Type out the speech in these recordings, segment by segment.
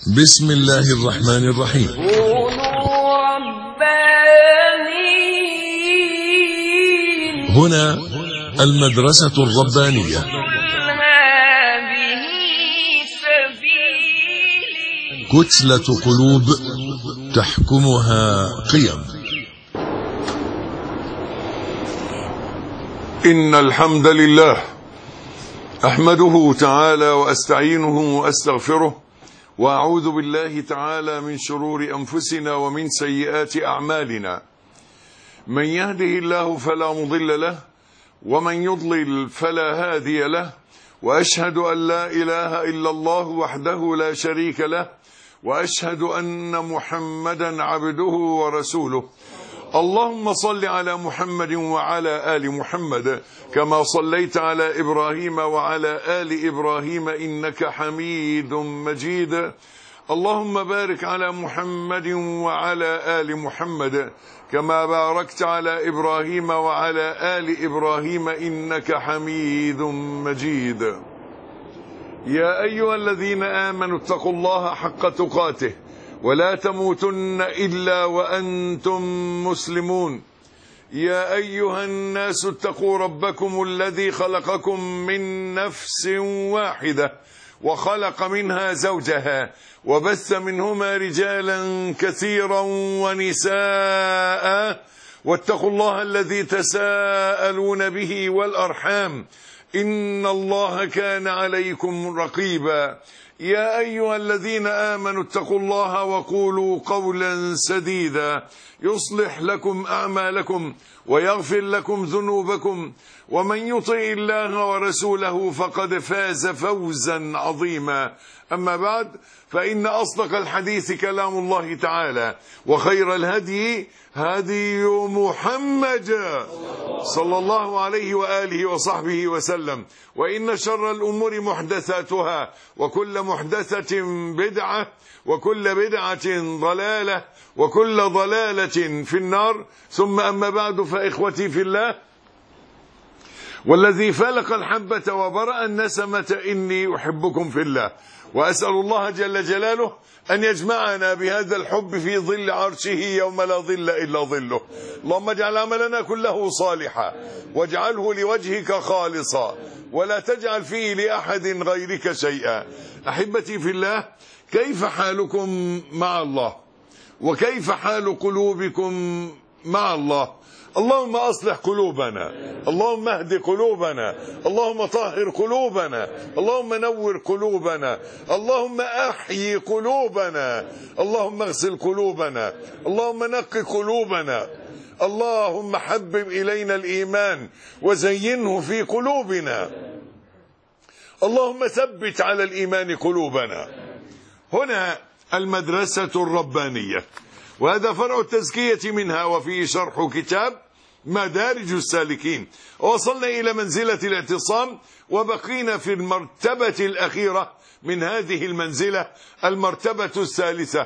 بسم الله الرحمن الرحيم. كونوا ربانيين. هنا المدرسة الربانية. هذه سبيلي. كتلة قلوب تحكمها قيم. إن الحمد لله أحمده تعالى وأستعينه وأستغفره وأعوذ بالله تعالى من شرور أنفسنا ومن سيئات أعمالنا. من يهده الله فلا مضل له ومن يضلل فلا هادي له، وأشهد أن لا إله إلا الله وحده لا شريك له، وأشهد أن محمدا عبده ورسوله. اللهم صل على محمد وعلى آل محمد كما صليت على إبراهيم وعلى آل إبراهيم إنك حميد مجيد. اللهم بارك على محمد وعلى آل محمد كما باركت على إبراهيم وعلى آل إبراهيم إنك حميد مجيد. يا أيها الذين آمنوا اتقوا الله حق تقاته ولا تموتن إلا وأنتم مسلمون. يا أيها الناس اتقوا ربكم الذي خلقكم من نفس واحدة وخلق منها زوجها وبث منهما رجالا كثيرا ونساء، واتقوا الله الذي تساءلون به والأرحام إن الله كان عليكم رقيبا. يا أيها الذين آمنوا اتقوا الله وقولوا قولا سديدا يصلح لكم أعمالكم ويغفر لكم ذنوبكم، ومن يطع الله ورسوله فقد فاز فوزا عظيما. أما بعد، فإن أصدق الحديث كلام الله تعالى، وخير الهدي هدي محمد صلى الله عليه وآله وصحبه وسلم، وإن شر الأمور محدثاتها، وكل محدثة بدعة، وكل بدعة ضلالة، وكل ضلالة في النار. ثم أما بعد، فإخوتي في الله، والذي فلق الحبة وبرأ النسمة إني أحبكم في الله، وأسأل الله جل جلاله أن يجمعنا بهذا الحب في ظل عرشه يوم لا ظل إلا ظله. اللهم اجعل عملنا كله صالحا واجعله لوجهك خالصا ولا تجعل فيه لأحد غيرك شيئا. أحبتي في الله، كيف حالكم مع الله؟ وكيف حال قلوبكم مع الله؟ اللهم أصلح قلوبنا، اللهم اهد قلوبنا، اللهم طهر قلوبنا، اللهم نور قلوبنا، اللهم أحيي قلوبنا، اللهم اغسل قلوبنا، اللهم نق قلوبنا، اللهم حبب إلينا الإيمان وزينه في قلوبنا، اللهم ثبت على الإيمان قلوبنا. هنا المدرسة الربانية، وهذا فرع التزكية منها، وفيه شرح كتاب مدارج السالكين. وصلنا إلى منزلة الاعتصام، وبقينا في المرتبة الأخيرة من هذه المنزلة، المرتبة الثالثة،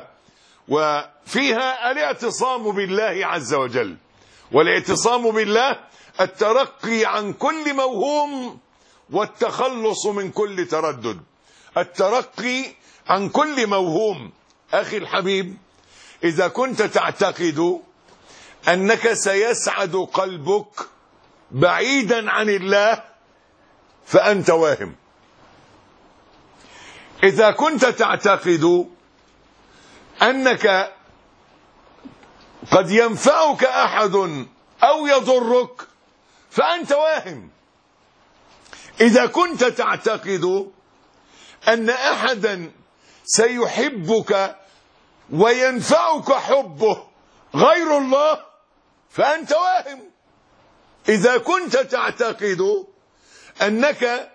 وفيها الاعتصام بالله عز وجل. والاعتصام بالله الترقي عن كل موهوم والتخلص من كل تردد. الترقي عن كل موهوم. أخي الحبيب، إذا كنت تعتقد أنك سيسعد قلبك بعيدا عن الله فأنت واهم. إذا كنت تعتقد أنك قد ينفعك أحد أو يضرك فأنت واهم. إذا كنت تعتقد أن أحدا سيحبك وينفعك حبه غير الله فأنت واهم. إذا كنت تعتقد أنك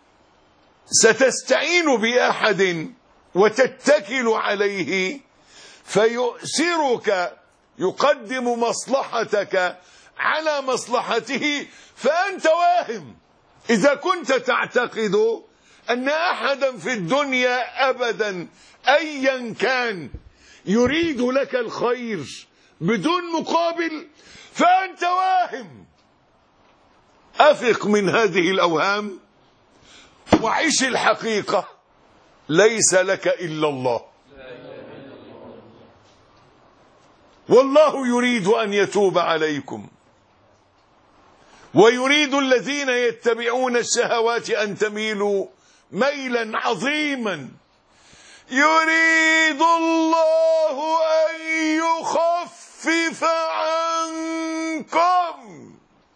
ستستعين بأحد وتتكل عليه فيؤثرك، يقدم مصلحتك على مصلحته فأنت واهم. إذا كنت تعتقد أن أحدا في الدنيا أبدا أيا كان يريد لك الخير بدون مقابل فأنت واهم. أفق من هذه الأوهام وعيش الحقيقة. ليس لك إلا الله. والله يريد أن يتوب عليكم ويريد الذين يتبعون الشهوات أن تميلوا ميلا عظيما. يريد الله أن يخفف عنكم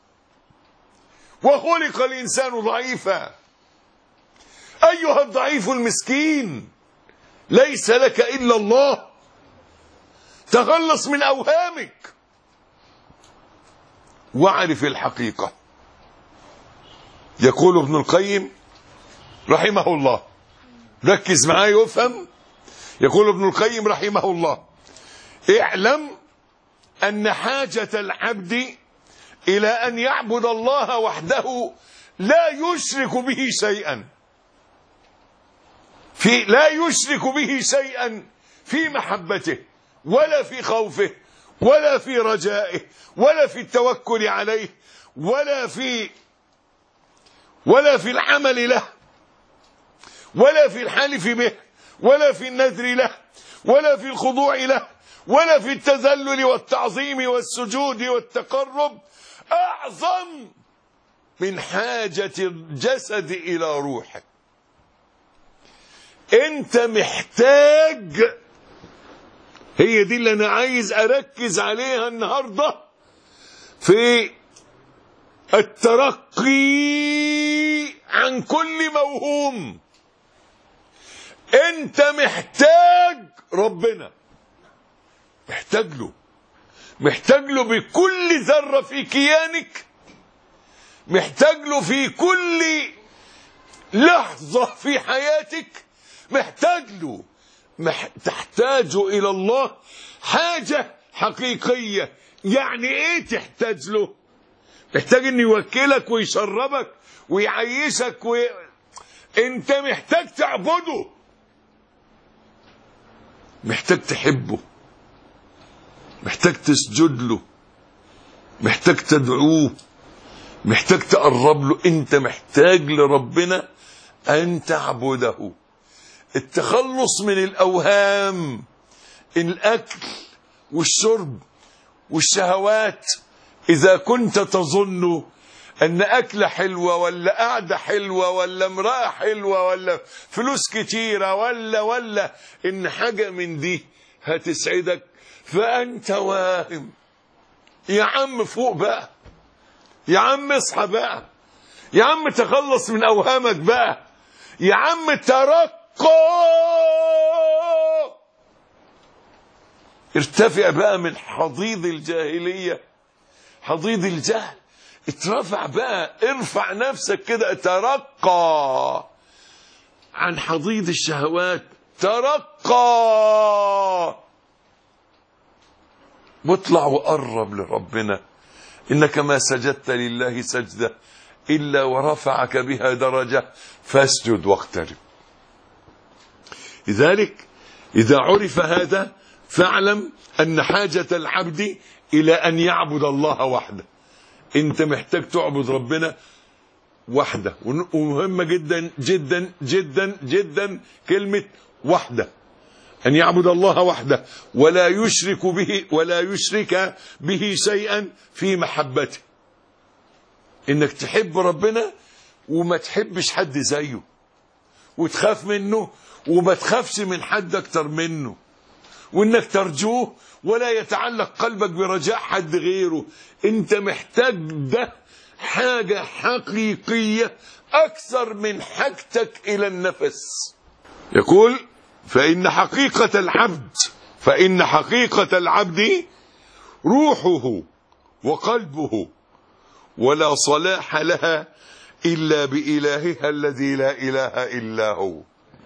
وخلق الإنسان ضعيفا. أيها الضعيف المسكين، ليس لك إلا الله، تخلص من أوهامك واعرف الحقيقة. يقول ابن القيم رحمه الله، ركز معاي وافهم. يقول ابن القيم رحمه الله: اعلم أن حاجة العبد إلى أن يعبد الله وحده لا يشرك به شيئا، لا يشرك به شيئا في محبته ولا في خوفه ولا في رجائه ولا في التوكل عليه ولا في العمل له ولا في الحلف به ولا في النذر له ولا في الخضوع له ولا في التذلل والتعظيم والسجود والتقرب، أعظم من حاجة الجسد إلى روحه. أنت محتاج، هي دي اللي أنا عايز أركز عليها النهاردة في الترقي عن كل موهوم. أنت محتاج ربنا، محتاج له بكل ذرة في كيانك، محتاج له في كل لحظة في حياتك، تحتاج إلى الله حاجة حقيقية. يعني إيه تحتاج له؟ محتاج إنه يوكلك ويشربك ويعيشك أنت محتاج تعبده، محتاج تحبه، محتاج تسجد له، محتاج تدعوه، محتاج تقرب له. أنت محتاج لربنا أن تعبده. التخلص من الأوهام، الأكل والشرب والشهوات. إذا كنت تظن أن أكلة حلوة ولا قعدة حلوة ولا امرأة حلوة ولا فلوس كتيرة ولا إن حاجة من دي هتسعدك، فأنت واهم. يا عم فوق بقى، يا عم اصحى بقى، يا عم تخلص من أوهامك بقى، يا عم ترقى، ارتفع بقى من حضيض الجاهلية، حضيض الجهل، اترفع بقى، ارفع نفسك كده، ترقى عن حضيض الشهوات، ترقى واطلع وقرب لربنا. إنك ما سجدت لله سجدة إلا ورفعك بها درجة، فاسجد واقترب. لذلك إذا عرف هذا فاعلم أن حاجة العبد إلى أن يعبد الله وحده. أنت محتاج تعبد ربنا وحده، ومهمة جدا جدا جدا جدا كلمة وحده، أن يعبد الله وحده ولا يشرك به شيئا في محبته. إنك تحب ربنا وما تحبش حد زيه، وتخاف منه وما تخافش من حد أكتر منه، وإنك ترجوه ولا يتعلق قلبك برجاء حد غيره. أنت محتاج ده حاجة حقيقية أكثر من حاجتك إلى النفس. يقول: فإن حقيقة العبد روحه وقلبه، ولا صلاح لها إلا بإلهها الذي لا إله إلا هو.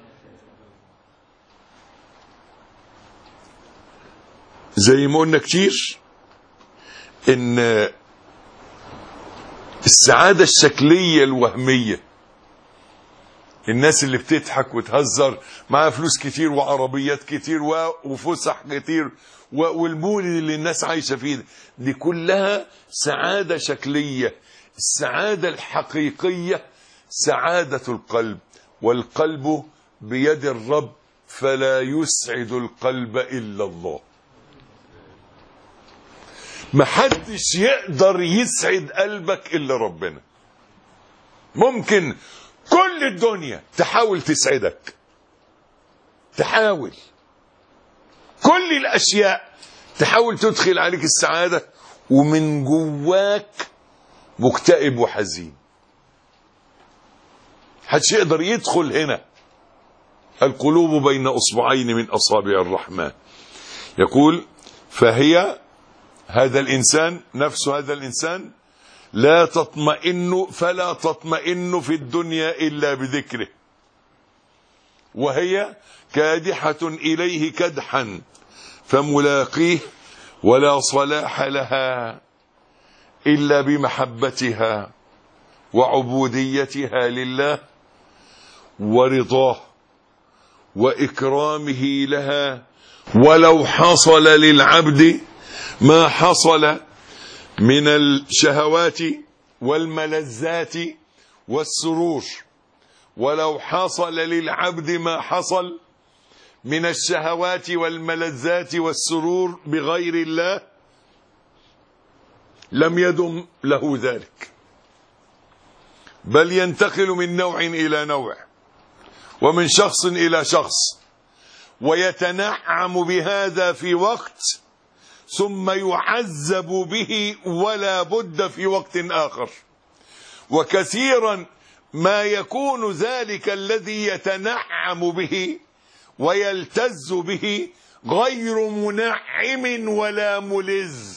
زي ما قلنا كتير إن السعادة الشكلية الوهمية، الناس اللي بتضحك وتهزر، معاها فلوس كتير وعربيات كتير وفسح كتير والمولد اللي الناس عايشة فيه، دي كلها سعادة شكلية. السعادة الحقيقية سعادة القلب، والقلب بيد الرب، فلا يسعد القلب إلا الله. محدش يقدر يسعد قلبك إلا ربنا. ممكن كل الدنيا تحاول تسعدك، تحاول كل الأشياء تحاول تدخل عليك السعادة، ومن جواك مكتئب وحزين. محدش يقدر يدخل هنا. القلوب بين أصبعين من أصابع الرحمن. يقول فهي هذا الإنسان، نفس هذا الإنسان لا تطمئن، فلا تطمئن في الدنيا إلا بذكره، وهي كادحة إليه كدحا فملاقيه، ولا صلاح لها إلا بمحبتها وعبوديتها لله ورضاه وإكرامه لها. ولو حصل للعبد ما حصل من الشهوات والملذات والسرور، ولو حصل للعبد ما حصل من الشهوات والملذات والسرور بغير الله لم يدم له ذلك، بل ينتقل من نوع إلى نوع ومن شخص إلى شخص، ويتنعم بهذا في وقت ثم يعذب به ولا بد في وقت آخر. وكثيرا ما يكون ذلك الذي يتنعم به ويلتز به غير منعم ولا ملذ.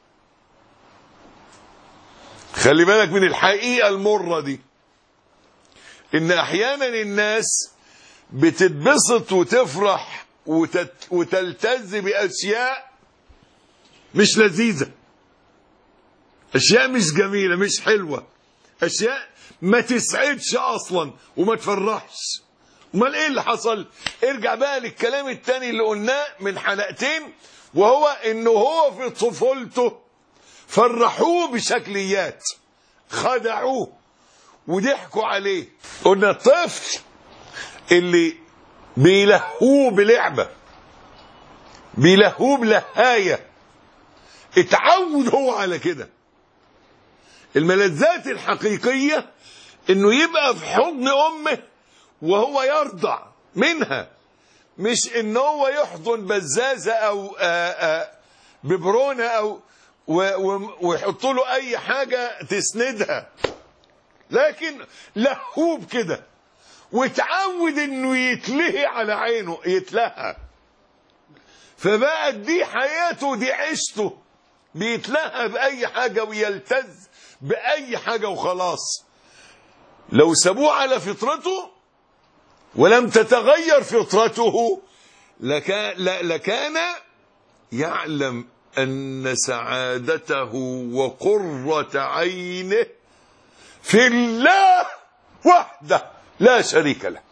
خلي بالك من الحقيقة المرة دي، إن أحيانا الناس بتتبسط وتفرح وتلتز بأشياء مش لذيذة، أشياء مش جميلة، مش حلوة، أشياء ما تسعدش أصلا وما تفرحش. امال إيه اللي حصل؟ ارجع بقى للكلام التاني اللي قلناه من حلقتين، وهو إنه هو في طفولته فرحوه بشكليات، خدعوه وضحكوا عليه. قلنا الطفل اللي بيلهوه بلعبة، بيلهوه بلهاية، اتعود هو على كده. الملذات الحقيقية انه يبقى في حضن امه وهو يرضع منها، مش انه هو يحضن بزازة او ببرونة او ويحط له اي حاجة تسندها، لكن لهوب كده وتعود انه يتلهي على عينه، يتلهى، فبقت دي حياته، دي عيشته، بيتلهى بأي حاجة ويلتز بأي حاجة وخلاص. لو سابوه على فطرته ولم تتغير فطرته لكان يعلم أن سعادته وقرة عينه في الله وحده لا شريك له.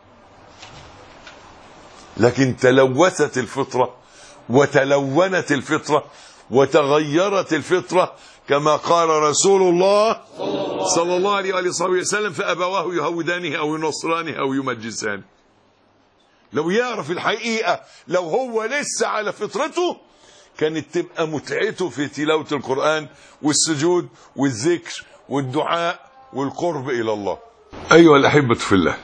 لكن تلوثت الفطرة وتلونت الفطرة وتغيرت الفطرة، كما قال رسول الله صلى الله عليه وآله وسلم فأبواه يهودانه أو ينصرانه أو يمجسانه. لو يعرف الحقيقة، لو هو لسه على فطرته، كانت تبقى متعته في تلاوة القرآن والسجود والذكر والدعاء والقرب إلى الله. أيها الأحبة في الله،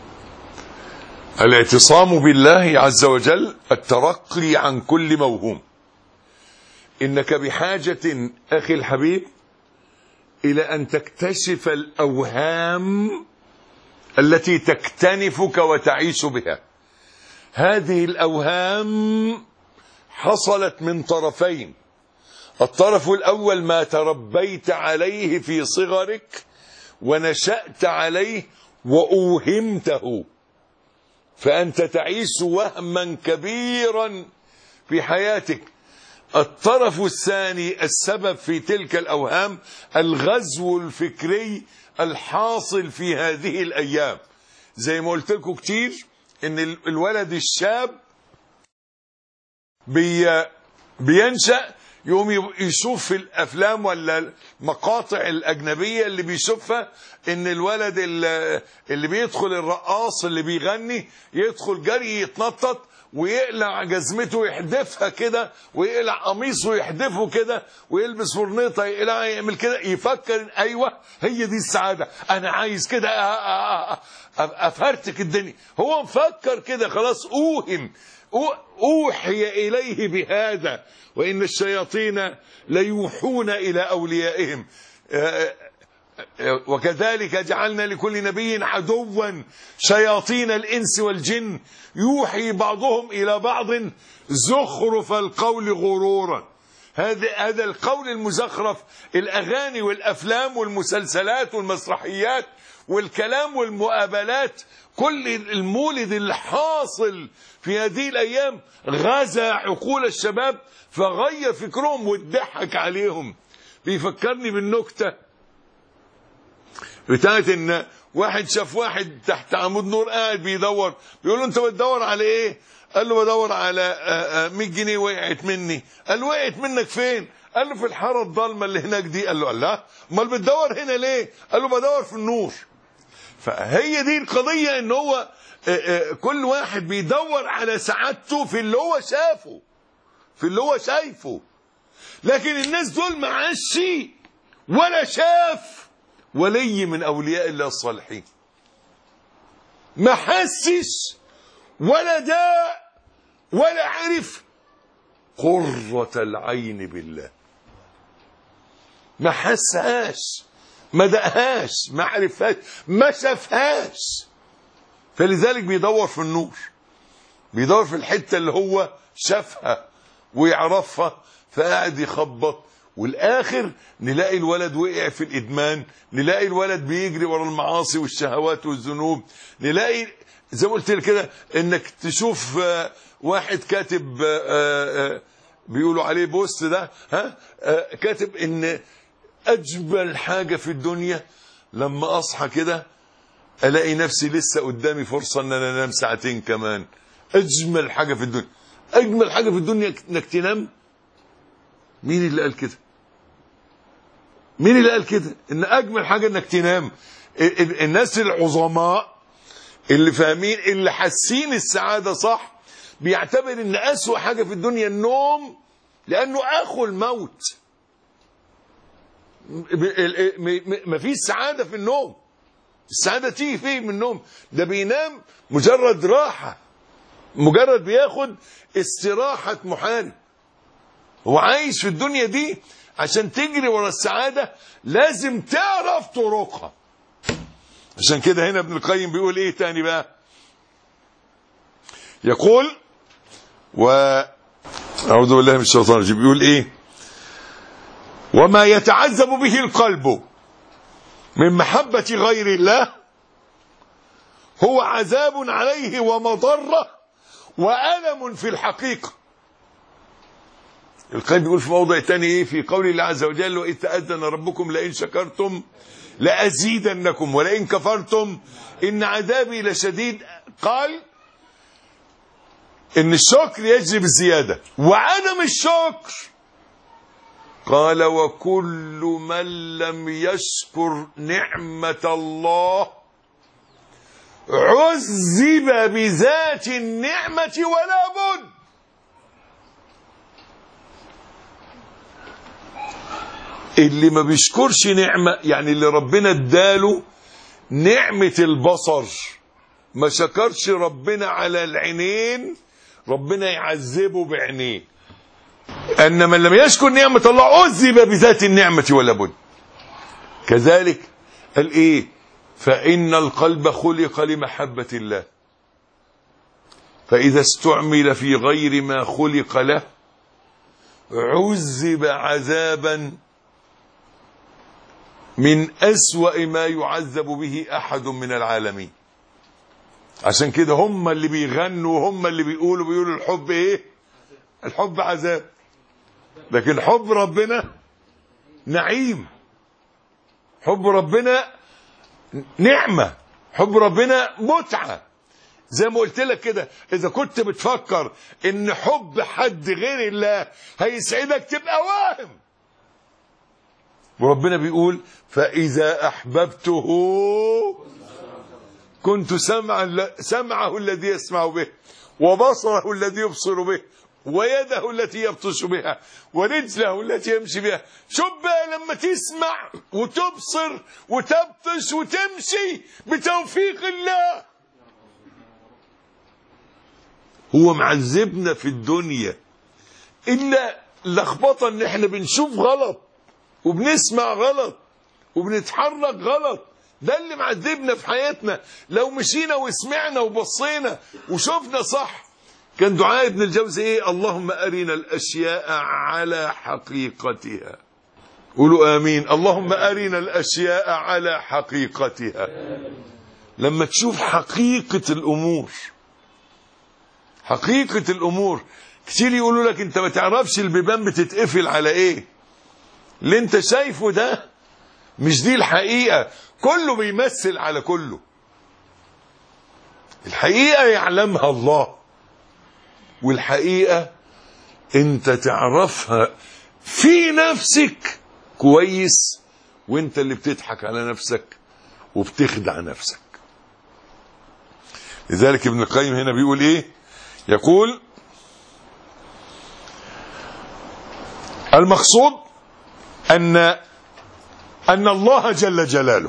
الاعتصام بالله عز وجل الترقي عن كل موهوم. إنك بحاجة أخي الحبيب إلى أن تكتشف الأوهام التي تكتنفك وتعيش بها. هذه الأوهام حصلت من طرفين. الطرف الأول ما تربيت عليه في صغرك ونشأت عليه وأوهمته، فأنت تعيش وهما كبيرا في حياتك. الطرف الثاني السبب في تلك الأوهام الغزو الفكري الحاصل في هذه الأيام. زي ما قلت لكم كتير إن الولد الشاب بينشأ يوم يشوف في الأفلام ولا المقاطع الأجنبية اللي بيشوفها إن الولد اللي بيدخل الرقاص اللي بيغني يدخل جري يتنطط ويقلع جزمته ويحدفها كده، ويقلع قميصه ويحدفه كده، ويلبس فرنيطه يقلعها يعمل كده، يفكر ايوه هي دي السعاده، انا عايز كده افرتك الدنيا. هو مفكر كده خلاص، اوحي اليه بهذا، وان الشياطين ليوحون الى اوليائهم، وكذلك جعلنا لكل نبي عدوا شياطين الإنس والجن يوحي بعضهم إلى بعض زخرف القول غرورا. هذا القول المزخرف، الأغاني والأفلام والمسلسلات والمسرحيات والكلام والمقابلات، كل المولد الحاصل في هذه الأيام غزا عقول الشباب فغير فكرهم واتضحك عليهم. بيفكرني بالنكتة بتاعت ان واحد شاف واحد تحت عمود نور قاعد بيدور، بيقول له انت بتدور على ايه؟ قال له بدور على 100 جنيه وقعت مني. قال له وقعت منك فين؟ قال له في الحاره الضلمه اللي هناك دي. قال له لا، امال بتدور هنا ليه؟ قال له بدور في النور. فهي دي القضيه، ان هو كل واحد بيدور على سعادته في اللي هو شافه، في اللي هو شايفه. لكن الناس دول ما عاش ولا شاف ولي من أولياء الله الصالحين، ما حسش ولا داء ولا عرف قرة العين بالله، ما حسهاش، ما دقهاش، ما عرفهاش، ما شافهاش. فلذلك بيدور في النور، بيدور في الحتة اللي هو شافها ويعرفها، فقاعد يخبط. والآخر نلاقي الولد وقع في الإدمان، نلاقي الولد بيجري ورا المعاصي والشهوات والذنوب، نلاقي زي ما قلت لك كده انك تشوف واحد كاتب بيقولوا عليه بوست ده، كاتب ان اجمل حاجة في الدنيا لما اصحى كده الاقي نفسي لسه قدامي فرصة ان انا انام ساعتين كمان. اجمل حاجة في الدنيا، اجمل حاجة في الدنيا انك تنام. مين اللي قال كده؟ مين اللي قال كده ان اجمل حاجه انك تنام؟ الناس العظماء اللي فاهمين، اللي حاسين السعاده صح، بيعتبر ان اسوأ حاجه في الدنيا النوم، لانه اخو الموت. ما فيش سعاده في النوم. السعاده تيجي فيه من النوم. ده بينام مجرد راحه، مجرد بياخد استراحه محارب. هو عايش في الدنيا دي عشان تجري ورا السعادة لازم تعرف طرقها. عشان كده هنا ابن القيم بيقول ايه تاني بقى؟ يقول أعوذ بالله من الشيطان الرجيم، بيقول ايه؟ وما يتعذب به القلب من محبة غير الله هو عذاب عليه ومضرة وألم في الحقيقة. القيم بيقول في موضع تاني ايه؟ في قول الله عز وجل وإذ تأذن ربكم لئن شكرتم لأزيدنكم ولئن كفرتم إن عذابي لشديد. قال إن الشكر يجلب الزيادة، وعدم الشكر قال وكل من لم يشكر نعمة الله عذب بذات النعمة ولا بد. اللي ما بيشكرش نعمة، يعني اللي ربنا اداله نعمة البصر ما شكرش ربنا على العينين، ربنا يعذبه بعينيه. أن من لم يشكر نعمة الله عذب بذات النعمة ولا بد. كذلك قال إيه؟ فإن القلب خلق لمحبة الله، فإذا استعمل في غير ما خلق له عذب عذابا من أسوأ ما يعذب به أحد من العالمين. عشان كده هم اللي بيغنوا وهم اللي بيقولوا الحب إيه؟ الحب عذاب. لكن حب ربنا نعيم، حب ربنا نعمة، حب ربنا متعة. زي ما قلت لك كده، إذا كنت بتفكر إن حب حد غير الله هيسعدك تبقى واهم. وربنا بيقول فإذا أحببته كنت سمعه الذي يسمع به وبصره الذي يبصر به، ويده التي يبطش بها، ورجله التي يمشي بها. شوف بقى لما تسمع وتبصر وتبطش وتمشي بتوفيق الله. هو معذبنا في الدنيا إلا لخبطة ان احنا بنشوف غلط وبنسمع غلط وبنتحرك غلط. ده اللي معذبنا في حياتنا. لو مشينا وسمعنا وبصينا وشوفنا صح. كان دعاء ابن الجوزي ايه؟ اللهم أرنا الأشياء على حقيقتها. قولوا آمين. اللهم أرنا الأشياء على حقيقتها. لما تشوف حقيقة الأمور، حقيقة الأمور. كتير يقولوا لك انت ما تعرفش البيبان بتتقفل على ايه. اللي انت شايفه ده مش دي الحقيقة. كله بيمثل على كله. الحقيقة يعلمها الله، والحقيقة انت تعرفها في نفسك كويس، وانت اللي بتضحك على نفسك وبتخدع نفسك. لذلك ابن القيم هنا بيقول ايه؟ يقول المقصود ان الله جل جلاله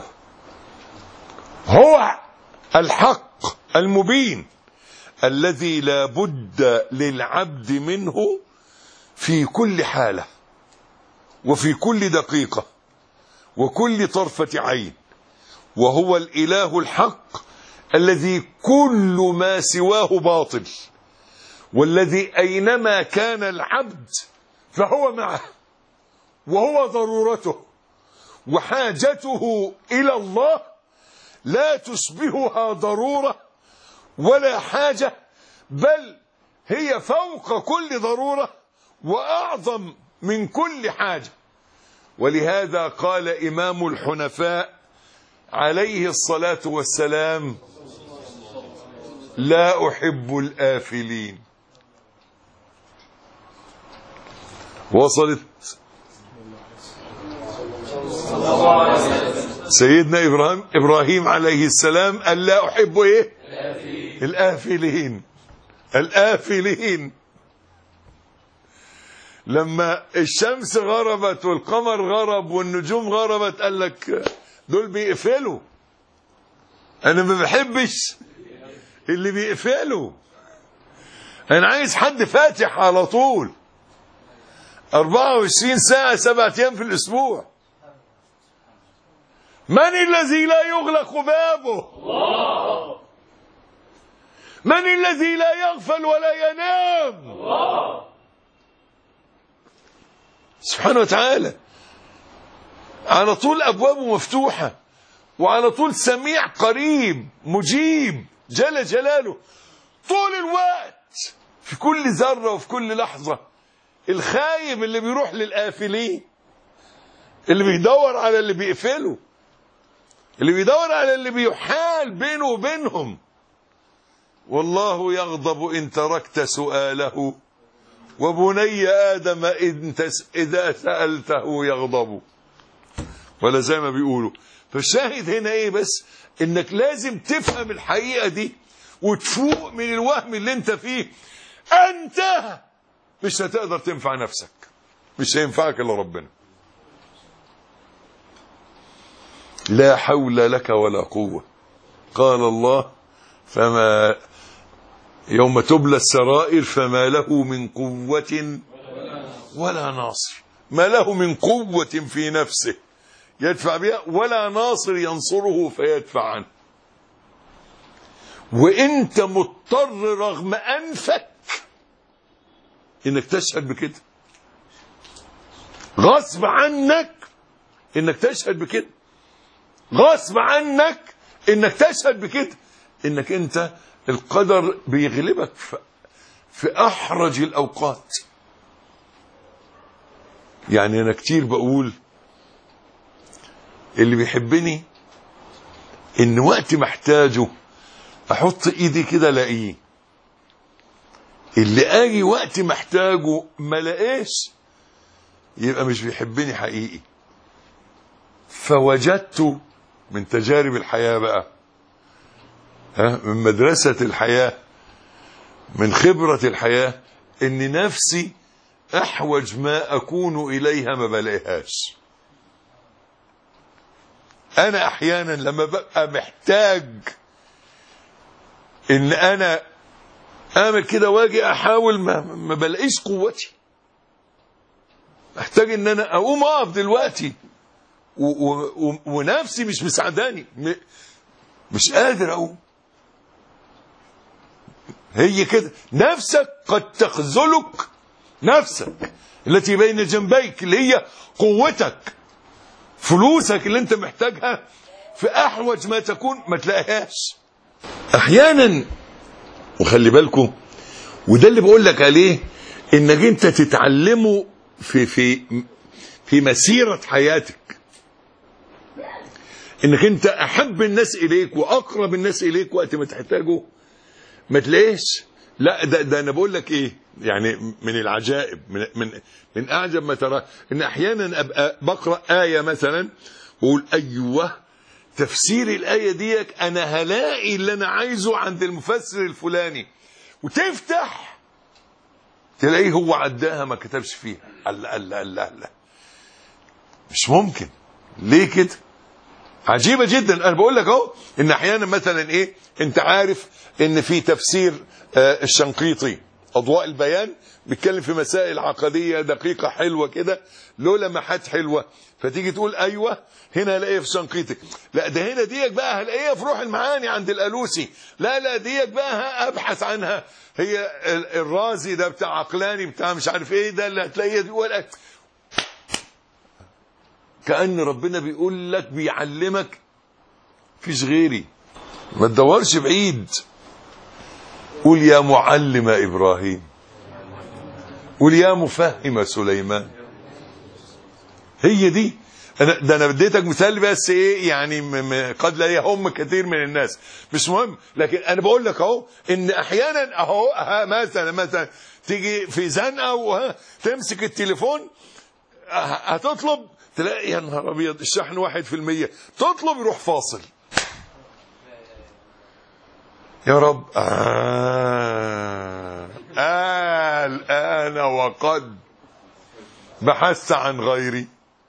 هو الحق المبين الذي لا بد للعبد منه في كل حالة وفي كل دقيقة وكل طرفة عين، وهو الإله الحق الذي كل ما سواه باطل، والذي أينما كان العبد فهو معه، وهو ضرورته وحاجته إلى الله لا تشبهها ضرورة ولا حاجة، بل هي فوق كل ضرورة وأعظم من كل حاجة. ولهذا قال إمام الحنفاء عليه الصلاة والسلام: لا أحب الآفلين. وصلت سيدنا إبراهيم عليه السلام قال لا أحب إيه؟ الآفلين. الآفلين. لما الشمس غربت والقمر غرب والنجوم غربت قال لك دول بيقفلوا، أنا ما بحبش اللي بيقفلوا، أنا عايز حد فاتح على طول 24 ساعة 7 أيام في الأسبوع. من الذي لا يغلق بابه؟ الله. من الذي لا يغفل ولا ينام؟ الله سبحانه وتعالى. على طول أبوابه مفتوحة، وعلى طول سميع قريب مجيب جل جلاله طول الوقت في كل ذرة وفي كل لحظة. الخايب اللي بيروح للآفلين، اللي بيدور على اللي بيقفله، اللي بيدور على اللي بيحال بينه وبينهم. والله يغضب إن تركت سؤاله، وبني آدم إذا سألته يغضب. ولا زي ما بيقولوا. فالشاهد هنا إيه بس؟ إنك لازم تفهم الحقيقة دي وتفوق من الوهم اللي انت فيه. أنت مش هتقدر تنفع نفسك، مش هينفعك إلا ربنا. لا حول لك ولا قوة. قال الله: فما يوم تبلى السرائر فما له من قوة ولا ناصر. ما له من قوة في نفسه يدفع بها، ولا ناصر ينصره فيدفع عنه. وانت مضطر رغم أنفك انك تشهد بكده، غصب عنك انك تشهد بكده، غصب عنك انك تشهد بكده، انك انت القدر بيغلبك في احرج الاوقات. يعني انا كتير بقول اللي بيحبني ان وقت محتاجه احط ايدي كده الاقيه، اللي اجي وقت محتاجه ما لاقيش يبقى مش بيحبني حقيقي. فوجدت من تجارب الحياة بقى، من مدرسة الحياة، من خبرة الحياة ان نفسي احوج ما اكون اليها ما بلاقيهاش. انا احيانا لما ببقى محتاج ان انا اعمل كده واجي احاول ما بلاقيش قوتي، محتاج ان انا اقوم اقف دلوقتي ونفسي مش مساعداني، مش قادر اقوم. هي كده نفسك قد تخذلك، نفسك التي بين جنبيك اللي هي قوتك، فلوسك اللي انت محتاجها في احوج ما تكون ما تلاقيهاش احيانا. وخلي بالكم، وده اللي بقول لك عليه، انك انت تتعلمه في مسيرة حياتك، انك انت احب الناس اليك واقرب الناس اليك وقت ما تحتاجه ما تلاقيش. لا ده انا بقول لك ايه، يعني من العجائب، من اعجب ما ترى ان احيانا ابقى بقرا ايه مثلا واقول ايوه تفسير الايه ديك انا هلاقي اللي انا عايزه عند المفسر الفلاني، وتفتح تلاقيه هو عداها ما كتبش فيها. الله مش ممكن، ليه كده؟ عجيبه جدا. انا بقول لك اهو ان احيانا مثلا ايه، انت عارف ان في تفسير الشنقيطي اضواء البيان بيتكلم في مسائل عقديه دقيقه حلوه كده، له لمحات حلوه، فتيجي تقول ايوه هنا هلاقيها في الشنقيطي، لا ده هنا ديك بقى هلاقيها في روح المعاني عند الالوسي، لا ديك بقى ابحث عنها، هي الرازي ده بتاع عقلاني بتاع مش عارف ايه ده اللي هتلاقيها دي. ولا كأن ربنا بيقول لك بيعلمك فيش غيري، ما تدورش بعيد. قول يا معلم إبراهيم، قول يا مفهم سليمان. هي دي. أنا بديتك مثال بس ايه يعني قد لا يهم كثير من الناس، مش مهم، لكن انا بقول لك اهو ان احيانا اهو مثلا تيجي في زنقه وتمسك التليفون هتطلب تلاقي يا نهار ابيض الشحن 1%، تطلب يروح فاصل. يا رب الآن وقد بحثت عن غيري،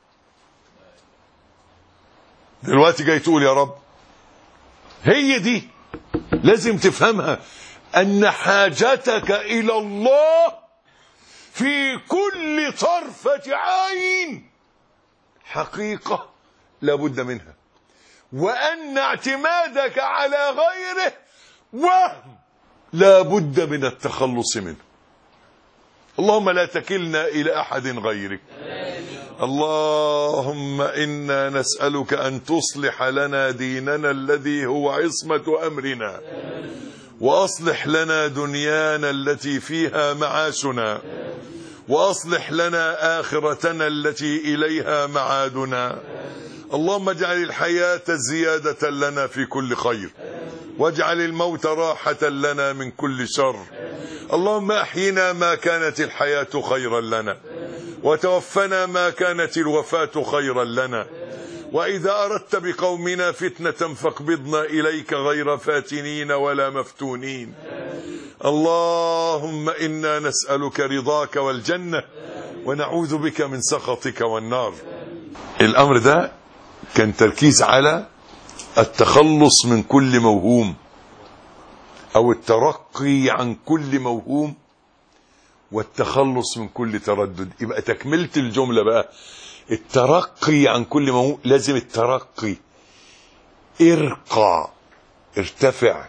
دلوقتي جاي تقول يا رب. هي دي لازم تفهمها، أن حاجتك إلى الله في كل طرفة عين حقيقة لابد منها، وأن اعتمادك على غيره وهم لابد من التخلص منه. اللهم لا تكلنا إلى أحد غيرك. اللهم إنا نسألك أن تصلح لنا ديننا الذي هو عصمة أمرنا، وأصلح لنا دنيانا التي فيها معاشنا، وأصلح لنا آخرتنا التي إليها معادنا. اللهم اجعل الحياة زيادة لنا في كل خير، واجعل الموت راحة لنا من كل شر. اللهم أحينا ما كانت الحياة خيرا لنا، وتوفنا ما كانت الوفاة خيرا لنا، وإذا أردت بقومنا فتنة فاقبضنا إليك غير فاتنين ولا مفتونين. اللهم إنا نسألك رضاك والجنة، ونعوذ بك من سخطك والنار. الأمر ده كان تركيز على التخلص من كل موهوم، أو الترقي عن كل موهوم، والتخلص من كل تردد. يبقى تكملة الجملة بقى، الترقي عن كل موهوم، لازم الترقي، ارقى، ارتفع،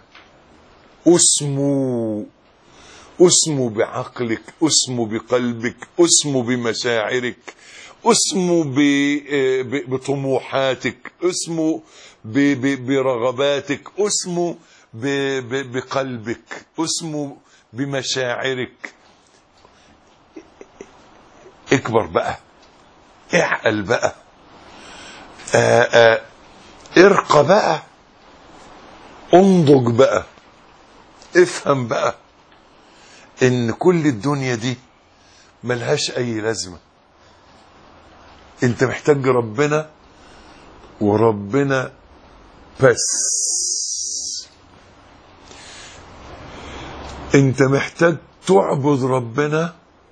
اسمو بعقلك، اسمو بقلبك، اسمو بمشاعرك، اسمو بطموحاتك، اسمو برغباتك، اسمو بقلبك، اسمو بمشاعرك. اكبر بقى، اعقل بقى، ارقى بقى، انضج بقى، افهم بقى ان كل الدنيا دي ملهاش اي لازمة. انت محتاج ربنا وربنا بس. انت محتاج تعبد ربنا،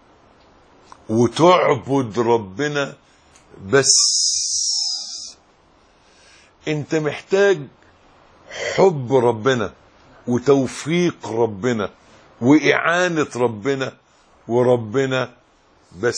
وتعبد ربنا بس. انت محتاج حب ربنا وتوفيق ربنا وإعانة ربنا وربنا بس.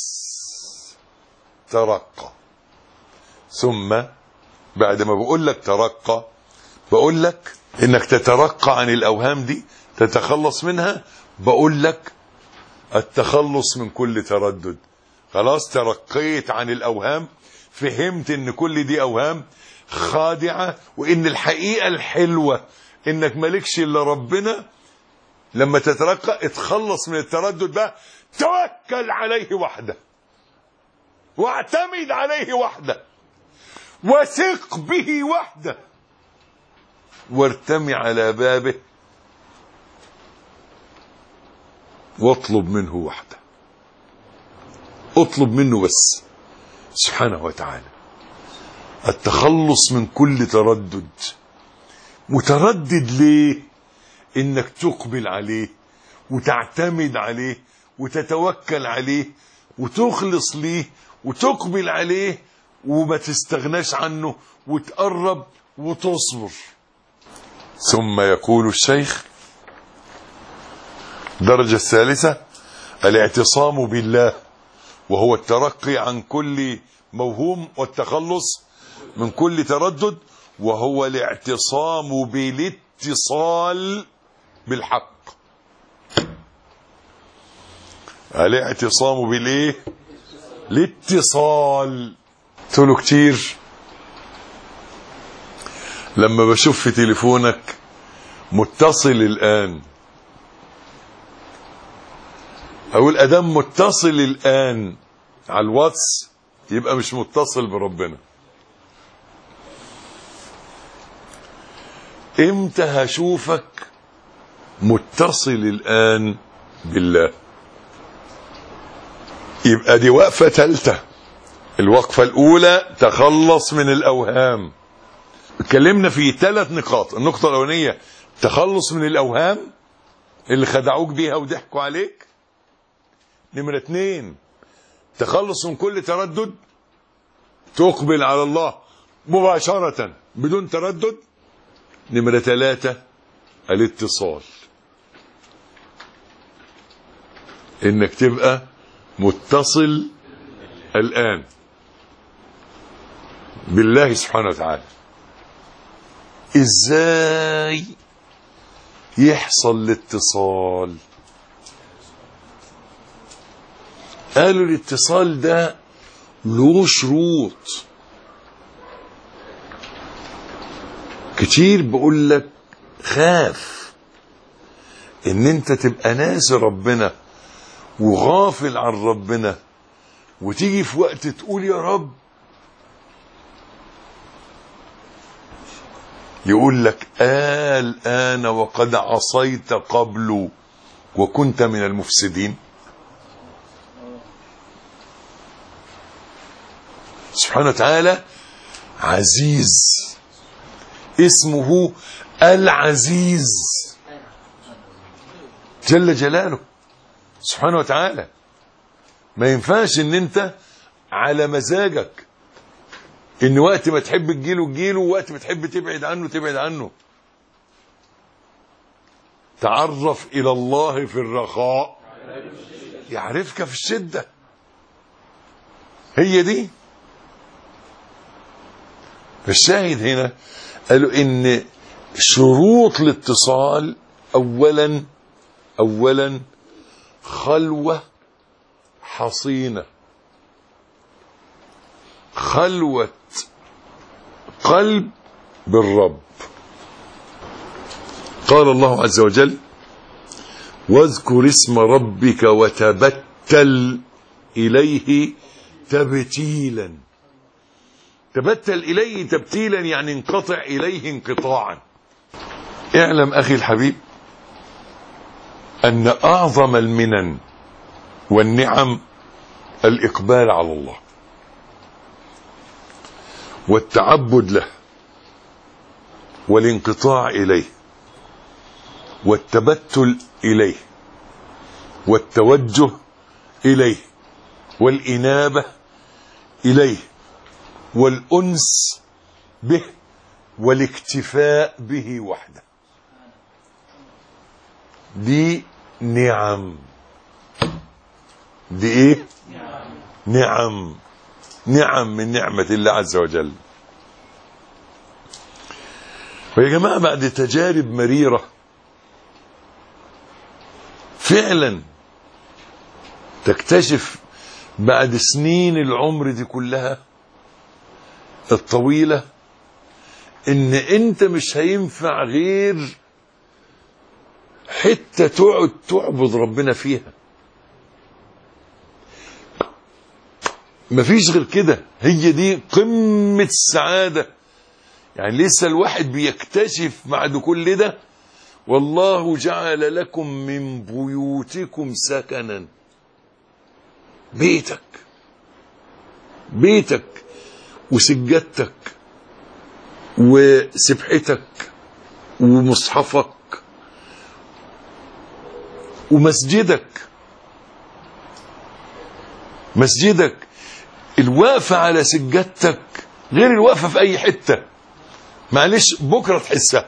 ترقى. ثم بعد ما بقول لك ترقى، بقول لك انك تترقى عن الاوهام دي، تتخلص منها. بقول لك التخلص من كل تردد. خلاص ترقيت عن الاوهام، فهمت ان كل دي اوهام خادعة، وان الحقيقة الحلوة انك مالكش الا ربنا. لما تترقى اتخلص من التردد بقى، توكل عليه وحده، واعتمد عليه وحده، وثق به وحده، وارتمي على بابه، واطلب منه وحده. اطلب منه بس سبحانه وتعالى التخلص من كل تردد. متردد ليه؟ انك تقبل عليه وتعتمد عليه وتتوكل عليه وتخلص ليه وتقبل عليه وما تستغناش عنه وتقرب وتصبر. ثم يقول الشيخ: الدرجة الثالثة الاعتصام بالله، وهو الترقي عن كل موهوم والتخلص من كل تردد، وهو الاعتصام بالاتصال بالحق. الاعتصام بالايه؟ الاتصال. قلت له كتير لما بشوف في تليفونك متصل الآن، أقول أدام متصل الآن على الواتس يبقى مش متصل بربنا. امتى هشوفك متصل الآن بالله؟ يبقى دي وقفة ثالثة. الوقفة الأولى تخلص من الأوهام. اتكلمنا في 3 نقاط. النقطة الأولانية تخلص من الأوهام اللي خدعوك بيها وضحكوا عليك. نمرة 2 تخلص من كل تردد، تقبل على الله مباشرة بدون تردد. نمرة 3 الاتصال، انك تبقى متصل الآن بالله سبحانه وتعالى. ازاي يحصل الاتصال؟ قالوا الاتصال ده له شروط كتير. بقول لك خاف ان انت تبقى ناسي ربنا وغافل عن ربنا، وتيجي في وقت تقول يا رب، يقول لك الآن وقد عصيت قبل وكنت من المفسدين. سبحانه وتعالى عزيز، اسمه العزيز جل جلاله سبحانه وتعالى. ما ينفعش ان انت على مزاجك، ان وقت ما تحب تجيله تجيله، ووقت ما تحب تبعد عنه تبعد عنه. تعرف الى الله في الرخاء يعرفك في الشدة. هي دي الشاهد هنا. قالوا ان شروط الاتصال اولا خلوة حصينة، خلوة قلب بالرب. قال الله عز وجل: واذكر اسم ربك وتبتل إليه تبتيلا. تبتل إليه تبتيلا يعني انقطع إليه انقطاعا. اعلم أخي الحبيب أن أعظم المنن والنعم الإقبال على الله والتعبد له والانقطاع إليه. والتبتل إليه والتوجه إليه والإنابة إليه والأنس به والاكتفاء به وحده. دي نعم. دي ايه؟ نعم. نعم من نعمة الله عز وجل. ويا جماعة بعد تجارب مريرة فعلا تكتشف بعد سنين العمر دي كلها الطويلة ان انت مش هينفع غير حتى تقعد تعبد ربنا فيها. مفيش غير كده. هي دي قمة السعادة. يعني لسه الواحد بيكتشف بعد كل ده. والله جعل لكم من بيوتكم سكنا. بيتك وسجادتك وسبحتك ومصحفك ومسجدك. الوقفة على سجادتك غير الوقفة في أي حتة. معلش بكرة تحسها،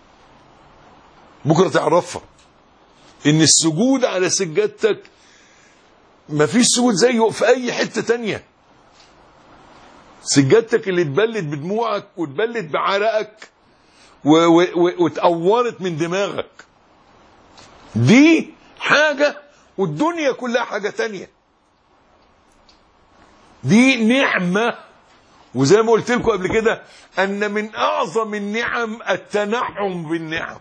بكرة تعرفها إن السجود على سجادتك مفيش سجود زيه في أي حتة تانية. سجادتك اللي اتبلت بدموعك واتبلت بعرقك واتقورت من دماغك دي حاجة، والدنيا كلها حاجة تانية. دي نعمة. وزي ما قلت لكم قبل كده أن من أعظم النعم التنعم بالنعم.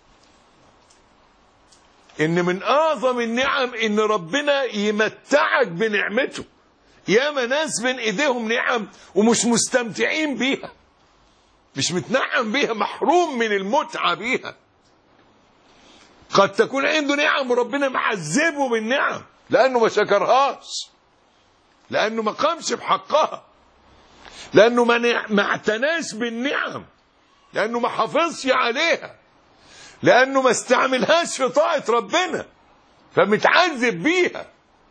إن من أعظم النعم إن ربنا يمتعك بنعمته. ياما ناس بين إيديهم نعم ومش مستمتعين بيها، مش متنعم بيها، محروم من المتعة بيها. قد تكون عنده نعم وربنا معذبه بالنعم لأنه ما شكرهاش، لأنه ما قامش بحقها، لأنه ما اعتناش بالنعم، لأنه ما حافظش عليها، لأنه ما استعملهاش في طاعة ربنا فمتعذب بيها.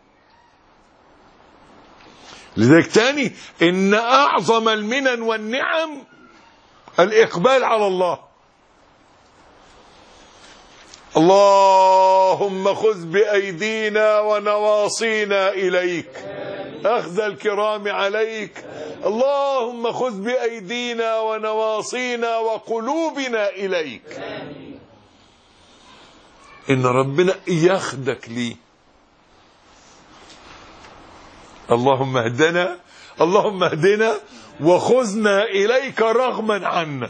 لذلك تاني إن أعظم المنن والنعم الإقبال على الله. اللهم خذ بأيدينا ونواصينا إليك أخذ الكرام عليك. اللهم خذ بأيدينا ونواصينا وقلوبنا إليك. إن ربنا ياخدك ليه. اللهم اهدنا، اللهم اهدنا وخذنا إليك رغما عنا.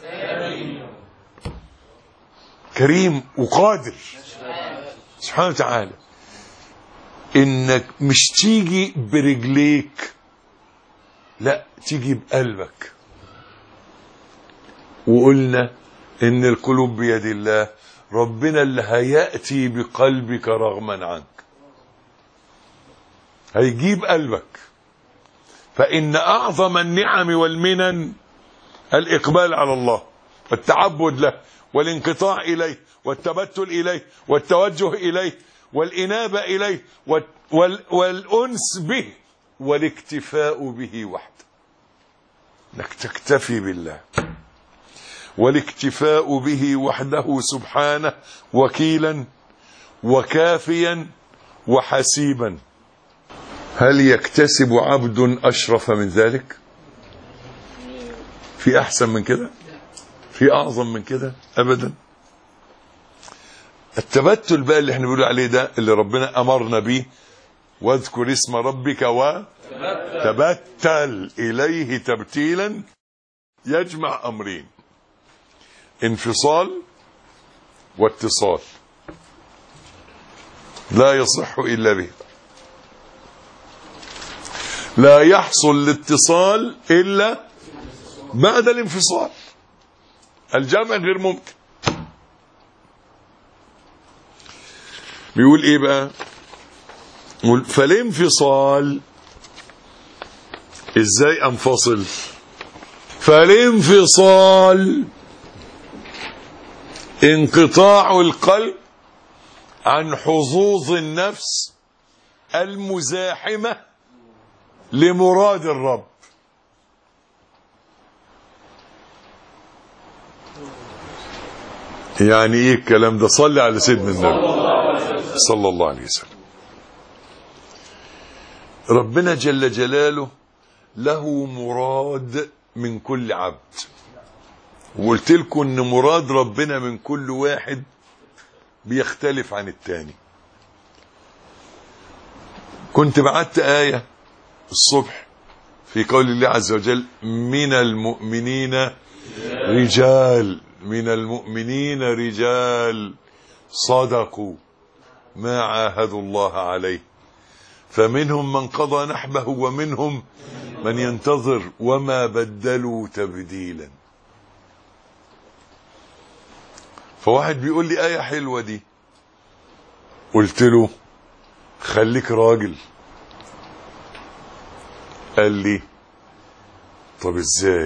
كريم وقادر سبحانه وتعالى. إنك مش تيجي برجليك، لا تيجي بقلبك. وقلنا إن القلوب بيد الله. ربنا اللي هيأتي بقلبك رغما عنك، هيجيب قلبك. فإن أعظم النعم والمنن الإقبال على الله والتعبد له والانقطاع إليه والتبتل إليه والتوجه إليه والإنابة إليه والأنس به والاكتفاء به وحده. انك تكتفي بالله والاكتفاء به وحده سبحانه وكيلا وكافيا وحسيبا. هل يكتسب عبد أشرف من ذلك؟ في أحسن من كده؟ في أعظم من كده؟ أبدا. التبتل بقى اللي احنا بنقول عليه ده اللي ربنا أمرنا به، واذكر اسم ربك وتبتل إليه تبتيلا، يجمع أمرين: انفصال واتصال، لا يصح إلا به. لا يحصل الاتصال إلا بعد الانفصال. الجمع غير ممكن. بيقول ايه بقى؟ يقول فالانفصال، ازاي انفصل؟ فالانفصال انقطاع القلب عن حظوظ النفس المزاحمة لمراد الرب. يعني ايه الكلام ده؟ صلي على سيدنا النبي صلى الله عليه وسلم. ربنا جل جلاله له مراد من كل عبد، وقلت لكم ان مراد ربنا من كل واحد بيختلف عن التاني. كنت بعت آية الصبح في قول الله عز وجل: من المؤمنين رجال، من المؤمنين رجال صدقوا ما عاهدوا الله عليه فمنهم من قضى نحبه ومنهم من ينتظر وما بدلوا تبديلا. فواحد بيقول لي آية حلوة دي، قلت له خليك راجل. قال لي طب ازاي؟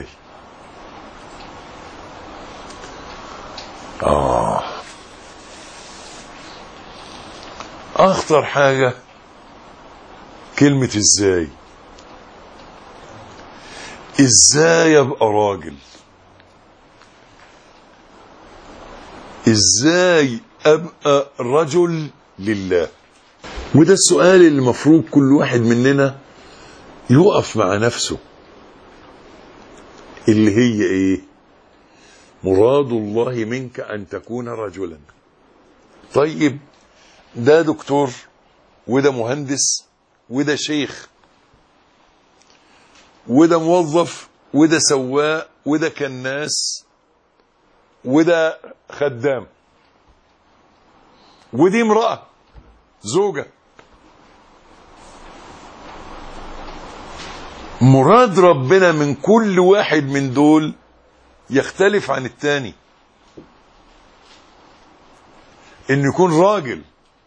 اخطر حاجة كلمة ازاي. ازاي ابقى راجل؟ ازاي ابقى رجل لله؟ وده السؤال اللي المفروض كل واحد مننا يقف مع نفسه، اللي هي ايه؟ مراد الله منك ان تكون رجلا. طيب ده دكتور وده مهندس وده شيخ وده موظف وده سواق وده كناس وده خدام ودي امرأة زوجة. مراد ربنا من كل واحد من دول يختلف عن التاني. انه يكون راجل،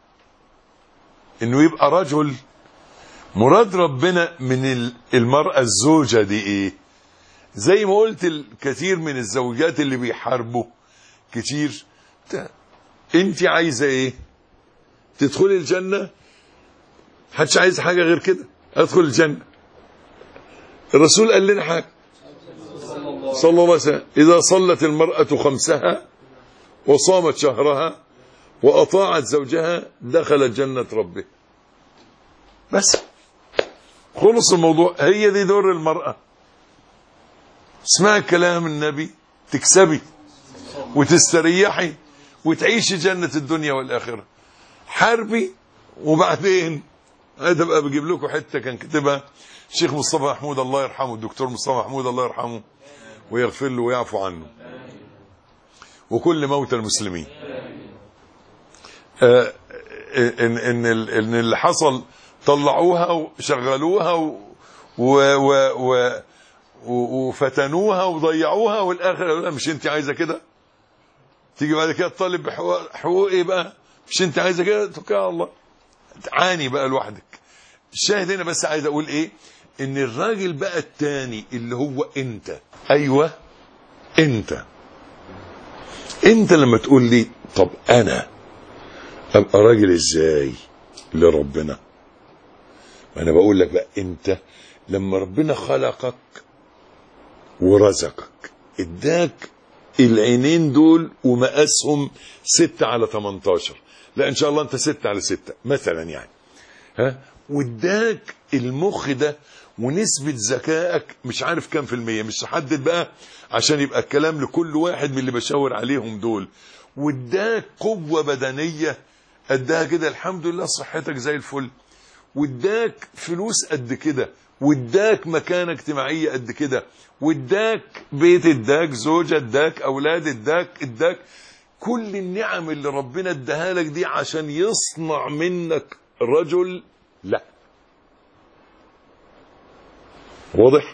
انه يبقى رجل. مراد ربنا من المرأة الزوجة دي ايه؟ زي ما قلت الكثير من الزوجات اللي بيحاربوا كتير، انت عايزة ايه؟ تدخلي الجنة؟ محدش عايز حاجة غير كده، ادخل الجنة. الرسول قال لنا حاجة صلى الله عليه وسلم: إذا صلت المرأة خمسها وصامت شهرها وأطاعت زوجها دخلت جنة ربه. بس خلص الموضوع. هي دي دور المرأة. اسمعي كلام النبي تكسبي وتستريحي وتعيشي جنة الدنيا والآخرة. حاربي وبعدين هذا بقى بجيب لكم حتة كان كتبها الشيخ مصطفى محمود الله يرحمه، الدكتور مصطفى محمود الله يرحمه ويغفر له ويعفو عنه وكل موتى المسلمين. ان اللي حصل طلعوها وشغلوها وفتنوها وضيعوها، والاخر مش انت عايزه كده؟ تيجي بعد كده تطالب بحقوق ايه بقى؟ مش انت عايزه كده؟ توكل على الله، تعاني بقى لوحدك. الشاهد هنا بس عايز اقول ايه؟ ان الراجل بقى التاني اللي هو انت. ايوه انت لما تقول لي طب انا ابقى راجل ازاي لربنا؟ انا بقول لك بقى انت لما ربنا خلقك ورزقك اداك العينين دول ومقاسهم 6/18، لا ان شاء الله انت 6/6 مثلا يعني، واداك المخ ده ونسبة ذكائك مش عارف كام في المية، مش هحدد بقى عشان يبقى الكلام لكل واحد من اللي بشاور عليهم دول. واداك قوة بدنية قدها كده الحمد لله، صحتك زي الفل. واداك فلوس قد كده، واداك مكانة اجتماعية قد كده، واداك بيت، اداك زوجة، اداك اولاد، اداك كل النعم اللي ربنا اداها لك دي عشان يصنع منك رجل. لا واضح؟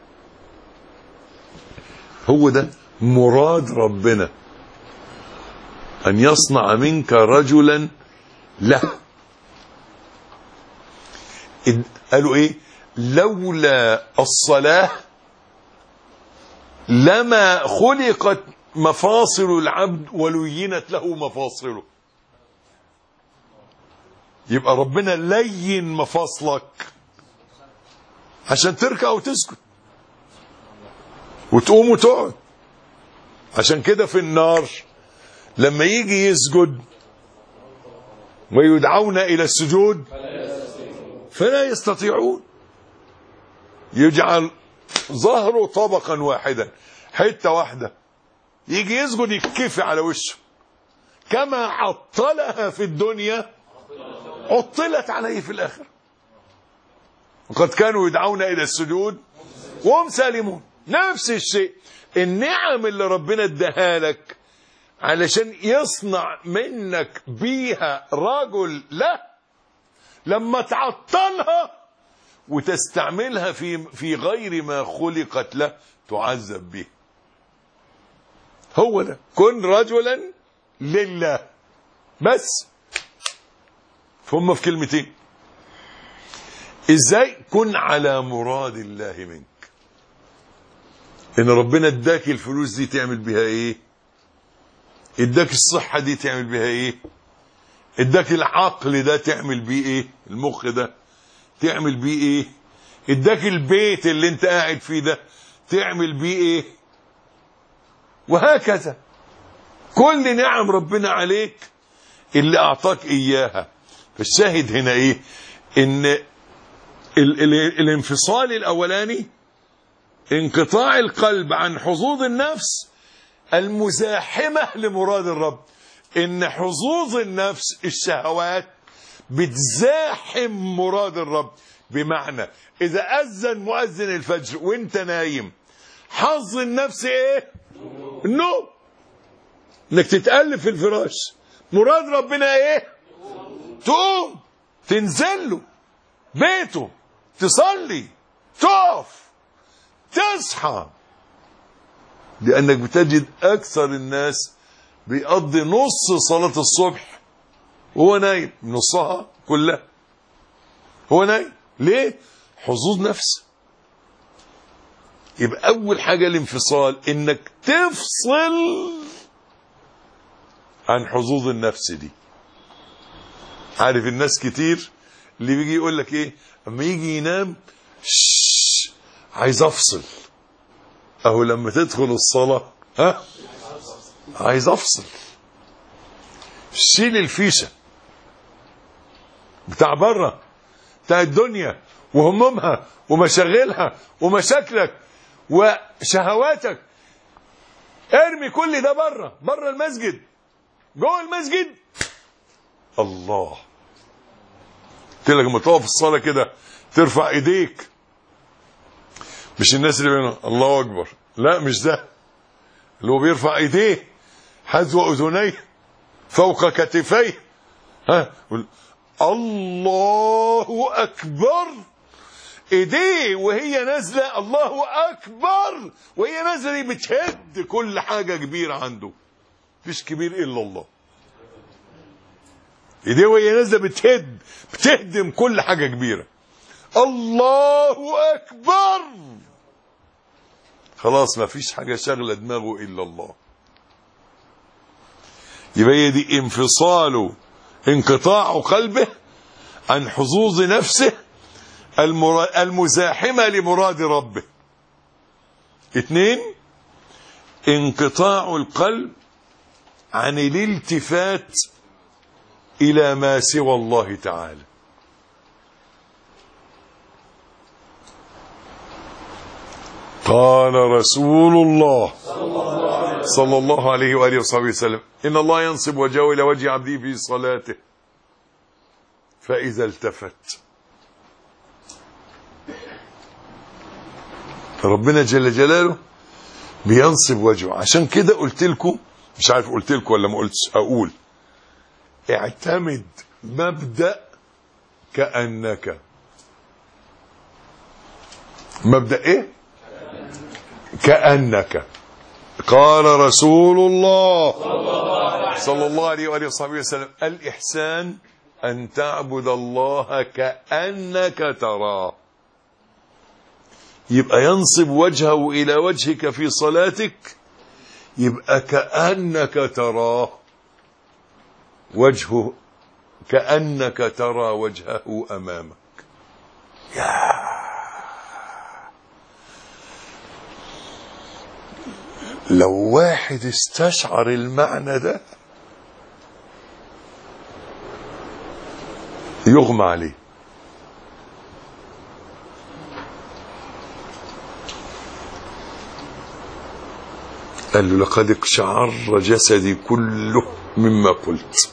هو ده مراد ربنا، أن يصنع منك رجلا له. قالوا إيه؟ لولا الصلاة لما خلقت مفاصل العبد ولينت له مفاصله. يبقى ربنا لين مفاصلك عشان تركع وتسكت وتقوم وتقعد. عشان كده في النار لما يجي يسجد ويدعون إلى السجود فلا يستطيعون، يجعل ظهره طبقا واحدا، حتة واحدة، يجي يسجد يكفي على وشه. كما عطلها في الدنيا عطلت عليه في الآخرة. وقد كانوا يدعون إلى السجود وهم سالمون. نفس الشيء، النعم اللي ربنا اداها لك علشان يصنع منك بيها رجل له، لما تعطلها وتستعملها في غير ما خلقت له تعذب به. هو ده، كن رجلا لله بس. هم في كلمتين. ازاي؟ كن على مراد الله منك. ان ربنا اداك الفلوس دي تعمل بها ايه؟ اداك الصحة دي تعمل بها ايه؟ اداك العقل ده تعمل بيه ايه؟ المخ ده تعمل بيه ايه؟ اداك البيت اللي انت قاعد فيه ده تعمل بيه ايه؟ وهكذا كل نعم ربنا عليك اللي اعطاك اياها. فالشاهد هنا ايه؟ ان الانفصال الاولاني انقطاع القلب عن حظوظ النفس المزاحمة لمراد الرب. ان حظوظ النفس الشهوات بتزاحم مراد الرب. بمعنى اذا اذن مؤذن الفجر وانت نايم، حظ النفس ايه؟ النوم، انك تتألف في الفراش. مراد ربنا ايه؟ تقوم تنزل له بيته، تصلي، تقف، تصحى. لانك بتجد اكثر الناس بيقضي نص صلاة الصبح وهو نايم، نصها كلها هو نايم. ليه؟ حظوظ نفس. يبقى اول حاجة الانفصال، انك تفصل عن حظوظ النفس دي. عارف الناس كتير اللي بيجي يقول لك ايه اما يجي ينام؟ عايز افصل. اهو لما تدخل الصلاة عايز افصل. شيل الفيشة بتاع بره، بتاع الدنيا وهمومها ومشاغلها ومشاكلك وشهواتك. ارمي كل ده بره، بره المسجد. جوه المسجد الله. قلت لك لما تقف في الصلاة كده ترفع ايديك، مش الناس اللي بيقولوا الله اكبر، لا مش ده، اللي هو بيرفع ايديه حذو اذنيه فوق كتفيه، الله اكبر. ايديه وهي نازله الله اكبر، وهي نازله دي بتهد كل حاجه كبيره عنده. مفيش كبير الا الله. ايديه وهي نازله بتهدم كل حاجه كبيره. الله اكبر، خلاص مفيش حاجه شاغله دماغه الا الله. يبقى هي دي انفصاله، انقطاع قلبه عن حظوظ نفسه المزاحمة لمراد ربه. 2، انقطاع القلب عن الالتفات إلى ما سوى الله تعالى. قال رسول الله صلى الله عليه وآله وصحبه وسلم: إن الله ينصب وجهه إلى وجه عبده في صلاته فإذا التفت. ربنا جل جلاله بينصب وجهه. عشان كده قلت لكم، مش عارف قلت لكم ولا ما قلتش، أقول اعتمد مبدأ كأنك. مبدأ ايه؟ كأنك. قال رسول الله صلى الله عليه وآله وصحبه وسلم: الإحسان أن تعبد الله كأنك تراه. يبقى ينصب وجهه إلى وجهك في صلاتك، يبقى كأنك تراه، وجهه كأنك ترى وجهه أمامك. لو واحد استشعر المعنى ده يغمى عليه. قال له لقد اقشعر جسدي كله مما قلت.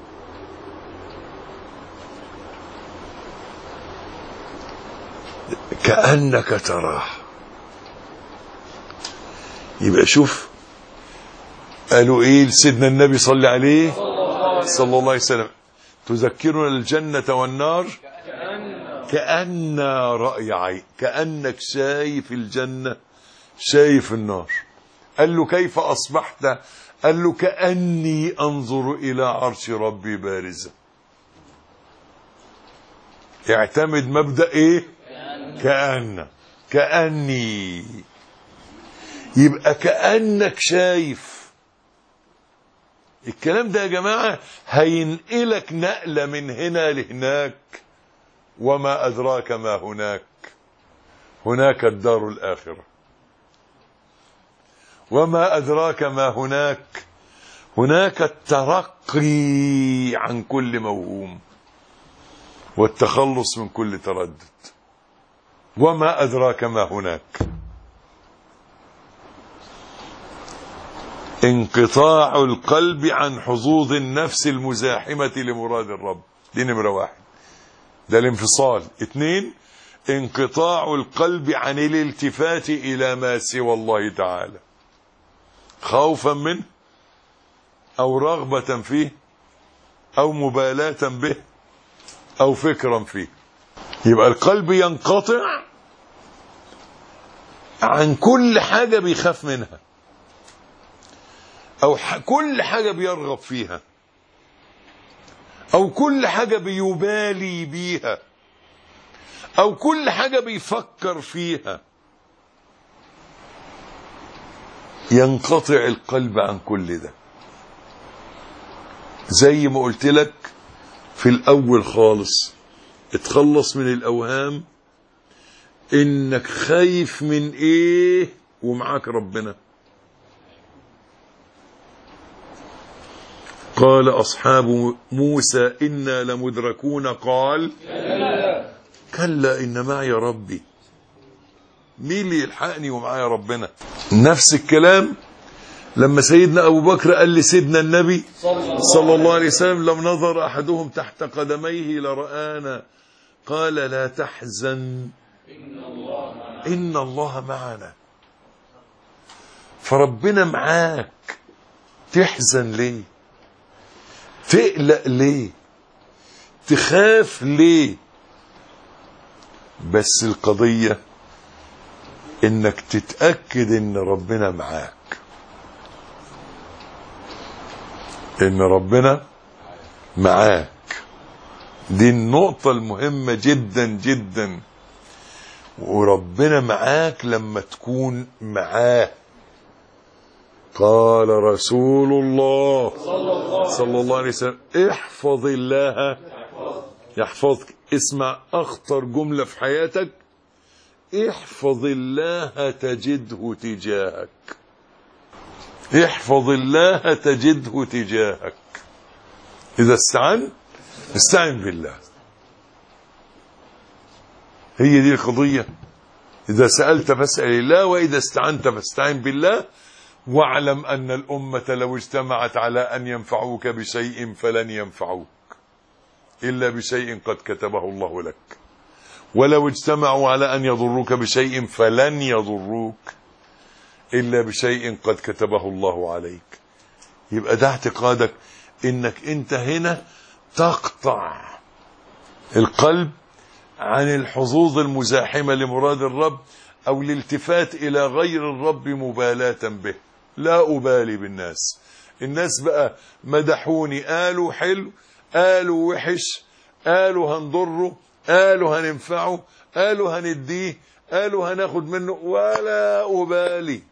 كأنك تراه. يبقى شوف قالوا ايه لسيدنا النبي صلى عليه صلى الله عليه وسلم: تذكرنا الجنة والنار كأن رأي عين. كأنك شايف الجنة شايف النار. قال له كيف أصبحت؟ قال له كأني أنظر إلى عرش ربي بارزا. اعتمد مبدأ ايه؟ كأني. يبقى كأنك شايف. الكلام ده يا جماعة هينقلك نقلة من هنا لهناك. وما أدراك ما هناك. هناك الدار الآخرة. وما أدراك ما هناك. هناك الترقي عن كل موهوم والتخلص من كل تردد. وما أدراك ما هناك. انقطاع القلب عن حظوظ النفس المزاحمة لمراد الرب. دي نمرة 1. ده الانفصال. 2: انقطاع القلب عن الالتفات إلى ما سوى الله تعالى، خوفا منه أو رغبة فيه أو مبالاة به أو فكرا فيه. يبقى القلب ينقطع عن كل حاجة بيخاف منها، أو كل حاجة بيرغب فيها، أو كل حاجة بيبالي بيها، أو كل حاجة بيفكر فيها. ينقطع القلب عن كل ده. زي ما قلت لك في الأول خالص، اتخلص من الأوهام إنك خايف من إيه ومعاك ربنا. قال أصحاب موسى إنا لمدركون قال كلا إن معي ربي. مين اللي يلحقني ومعايا ربنا؟ نفس الكلام لما سيدنا أبو بكر قال لسيدنا النبي صلى الله عليه وسلم: لم نظر أحدهم تحت قدميه لرآنا. قال لا تحزن إن الله معنا. فربنا معاك، تحزن ليه؟ تقلق ليه؟ تخاف ليه؟ بس القضية انك تتأكد ان ربنا معاك، ان ربنا معاك. دي النقطة المهمة جدا جدا. وربنا معاك لما تكون معاه. قال رسول الله صلى الله عليه وسلم: احفظ الله يحفظك. اسمع أخطر جملة في حياتك: احفظ الله تجده تجاهك. احفظ الله تجده تجاهك. إذا استعن بالله. هي دي القضية. إذا سألت فاسأل الله، وإذا استعنت فاستعن بالله. واعلم أن الأمة لو اجتمعت على أن ينفعوك بشيء فلن ينفعوك إلا بشيء قد كتبه الله لك، ولو اجتمعوا على أن يضروك بشيء فلن يضروك إلا بشيء قد كتبه الله عليك. يبقى ده اعتقادك إنك أنت هنا تقطع القلب عن الحظوظ المزاحمة لمراد الرب، أو الالتفات إلى غير الرب مبالاة به. لا أبالي بالناس. الناس بقى مدحوني، قالوا حلو، قالوا وحش، قالوا هنضره، قالوا هننفعه، قالوا هنديه، قالوا هناخد منه، ولا أبالي.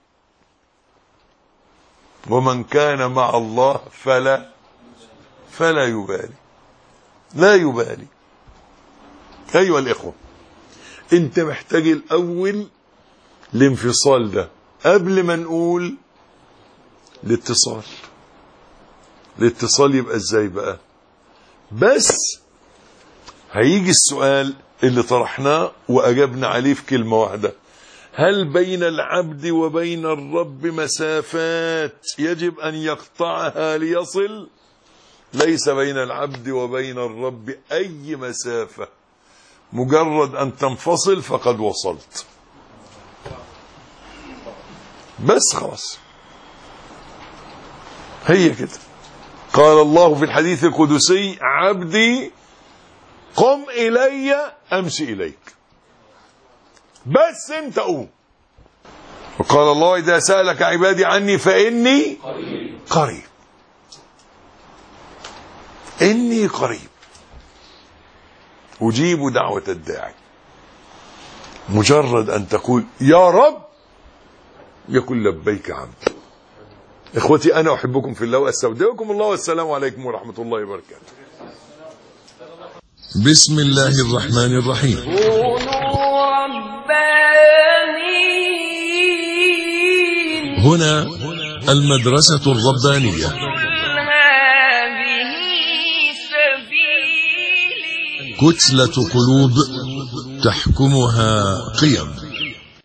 ومن كان مع الله فلا يبالي. لا يبالي. أيها الإخوة، أنت محتاج الأول الانفصال ده قبل ما نقول الاتصال. الاتصال يبقى ازاي بقى؟ بس هيجي السؤال اللي طرحناه وأجبنا عليه في كلمة واحدة: هل بين العبد وبين الرب مسافات يجب أن يقطعها ليصل؟ ليس بين العبد وبين الرب أي مسافة، مجرد أن تنفصل فقد وصلت، بس خلاص، هي كده. قال الله في الحديث القدسي: عبدي قم إلي أمشي إليك، بس انت قوم. وقال الله: إذا سألك عبادي عني فإني قريب. إني قريب أجيب دعوة الداعي. مجرد أن تقول يا رب يقول لبيك عبدي. إخوتي، أنا أحبكم في الله وأستودعكم الله، والسلام عليكم ورحمة الله وبركاته. بسم الله الرحمن الرحيم. كونوا ربانيين. هنا المدرسة الربانية. هذه سبيلي. كتلة قلوب تحكمها قيم.